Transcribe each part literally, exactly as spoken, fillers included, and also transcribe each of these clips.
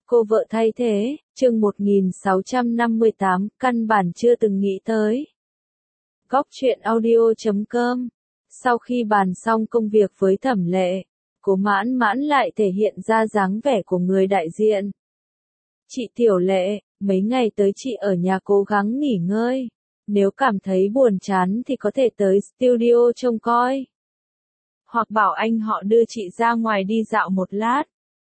Cô vợ thay thế, chương một nghìn sáu trăm năm mươi tám, căn bản chưa từng nghĩ tới. Góc truyện audio chấm com. Sau khi bàn xong công việc với Thẩm Lệ, Cố Mãn Mãn lại thể hiện ra dáng vẻ của người đại diện. Chị Tiểu Lệ, mấy ngày tới chị ở nhà cố gắng nghỉ ngơi. Nếu cảm thấy buồn chán thì có thể tới studio trông coi. Hoặc bảo anh họ đưa chị ra ngoài đi dạo một lát.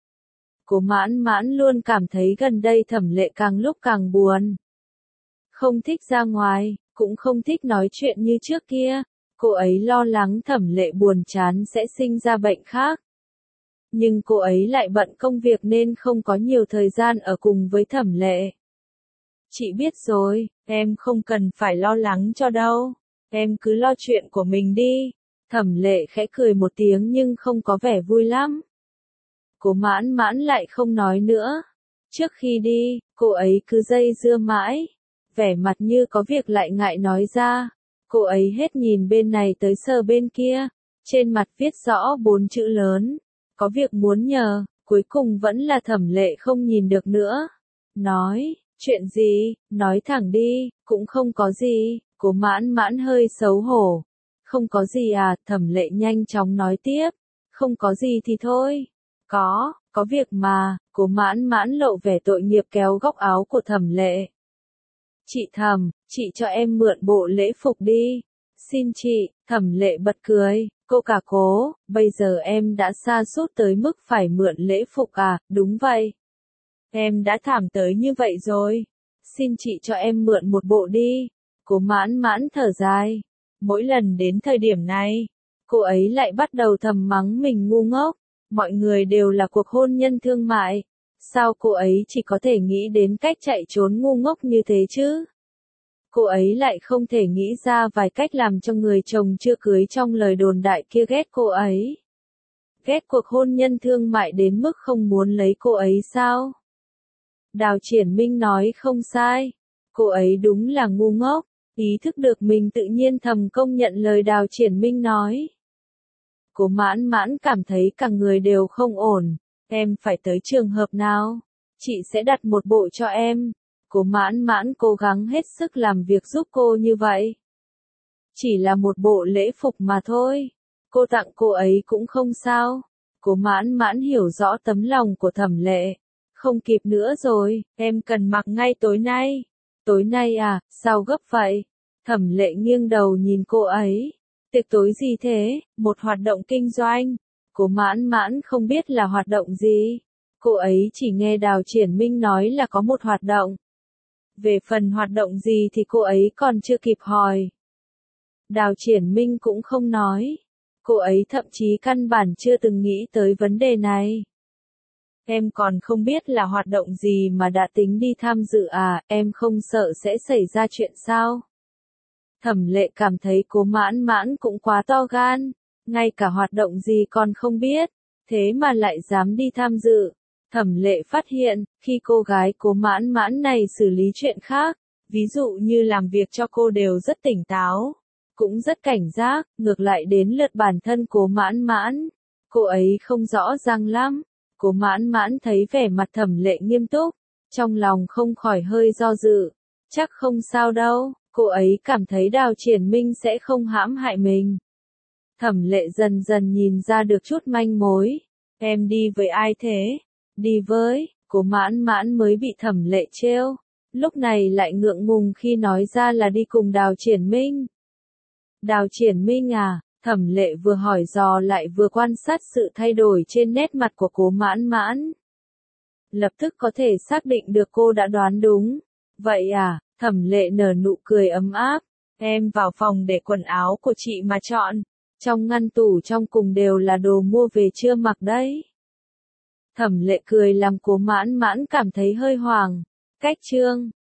Cố Mãn Mãn luôn cảm thấy gần đây Thẩm Lệ càng lúc càng buồn. Không thích ra ngoài, cũng không thích nói chuyện như trước kia. Cô ấy lo lắng Thẩm Lệ buồn chán sẽ sinh ra bệnh khác. Nhưng cô ấy lại bận công việc nên không có nhiều thời gian ở cùng với Thẩm Lệ. Chị biết rồi, em không cần phải lo lắng cho đâu. Em cứ lo chuyện của mình đi. Thẩm Lệ khẽ cười một tiếng nhưng không có vẻ vui lắm. Cố Mãn Mãn lại không nói nữa. Trước khi đi, cô ấy cứ dây dưa mãi. Vẻ mặt như có việc lại ngại nói ra. Cô ấy hết nhìn bên này tới sờ bên kia. Trên mặt viết rõ bốn chữ lớn. Có việc muốn nhờ, cuối cùng vẫn là Thẩm Lệ không nhìn được nữa. Nói, chuyện gì, nói thẳng đi, cũng không có gì. Cố Mãn Mãn hơi xấu hổ. Không có gì à, Thẩm Lệ nhanh chóng nói tiếp. Không có gì thì thôi. Có, có việc mà. Cố Mãn Mãn lộ vẻ tội nghiệp kéo góc áo của Thẩm Lệ. Chị Thẩm, chị cho em mượn bộ lễ phục đi. Xin chị. Thẩm Lệ bật cười. Cô cả cố, bây giờ em đã sa sút tới mức phải mượn lễ phục à, đúng vậy. Em đã thảm tới như vậy rồi. Xin chị cho em mượn một bộ đi. Cố Mãn Mãn thở dài. Mỗi lần đến thời điểm này, cô ấy lại bắt đầu thầm mắng mình ngu ngốc. Mọi người đều là cuộc hôn nhân thương mại. Sao cô ấy chỉ có thể nghĩ đến cách chạy trốn ngu ngốc như thế chứ? Cô ấy lại không thể nghĩ ra vài cách làm cho người chồng chưa cưới trong lời đồn đại kia ghét cô ấy. Ghét cuộc hôn nhân thương mại đến mức không muốn lấy cô ấy sao? Đào Triển Minh nói không sai. Cô ấy đúng là ngu ngốc. Ý thức được mình tự nhiên thầm công nhận lời Đào Triển Minh nói. Cố Mãn Mãn cảm thấy cả người đều không ổn. Em phải tới trường hợp nào? Chị sẽ đặt một bộ cho em. Cố Mãn Mãn cố gắng hết sức làm việc giúp cô như vậy. Chỉ là một bộ lễ phục mà thôi. Cô tặng cô ấy cũng không sao. Cố Mãn Mãn hiểu rõ tấm lòng của Thẩm Lệ. Không kịp nữa rồi, em cần mặc ngay tối nay. Tối nay à, sao gấp vậy? Thẩm Lệ nghiêng đầu nhìn cô ấy. Tiệc tối gì thế? Một hoạt động kinh doanh. Cố Mãn Mãn không biết là hoạt động gì. Cô ấy chỉ nghe Đào Triển Minh nói là có một hoạt động. Về phần hoạt động gì thì cô ấy còn chưa kịp hỏi. Đào Triển Minh cũng không nói. Cô ấy thậm chí căn bản chưa từng nghĩ tới vấn đề này. Em còn không biết là hoạt động gì mà đã tính đi tham dự à, em không sợ sẽ xảy ra chuyện sao? Thẩm Lệ cảm thấy Cố Mãn Mãn cũng quá to gan. Ngay cả hoạt động gì còn không biết. Thế mà lại dám đi tham dự. Thẩm Lệ phát hiện, khi cô gái Cố Mãn Mãn này xử lý chuyện khác, ví dụ như làm việc cho cô đều rất tỉnh táo, cũng rất cảnh giác, ngược lại đến lượt bản thân Cố Mãn Mãn. Cô ấy không rõ ràng lắm. Cố Mãn Mãn thấy vẻ mặt Thẩm Lệ nghiêm túc, trong lòng không khỏi hơi do dự. Chắc không sao đâu, cô ấy cảm thấy Đào Triển Minh sẽ không hãm hại mình. Thẩm Lệ dần dần nhìn ra được chút manh mối. Em đi với ai thế? Đi với, Cố Mãn Mãn mới bị Thẩm Lệ trêu. Lúc này lại ngượng ngùng khi nói ra là đi cùng Đào Triển Minh. Đào Triển Minh à? Thẩm Lệ vừa hỏi dò lại vừa quan sát sự thay đổi trên nét mặt của Cố Mãn Mãn. Lập tức có thể xác định được cô đã đoán đúng. Vậy à? Thẩm Lệ nở nụ cười ấm áp. Em vào phòng để quần áo của chị mà chọn. Trong ngăn tủ trong cùng đều là đồ mua về chưa mặc đấy. Thẩm Lệ cười làm Cố Mãn Mãn cảm thấy hơi hoảng. Cách chương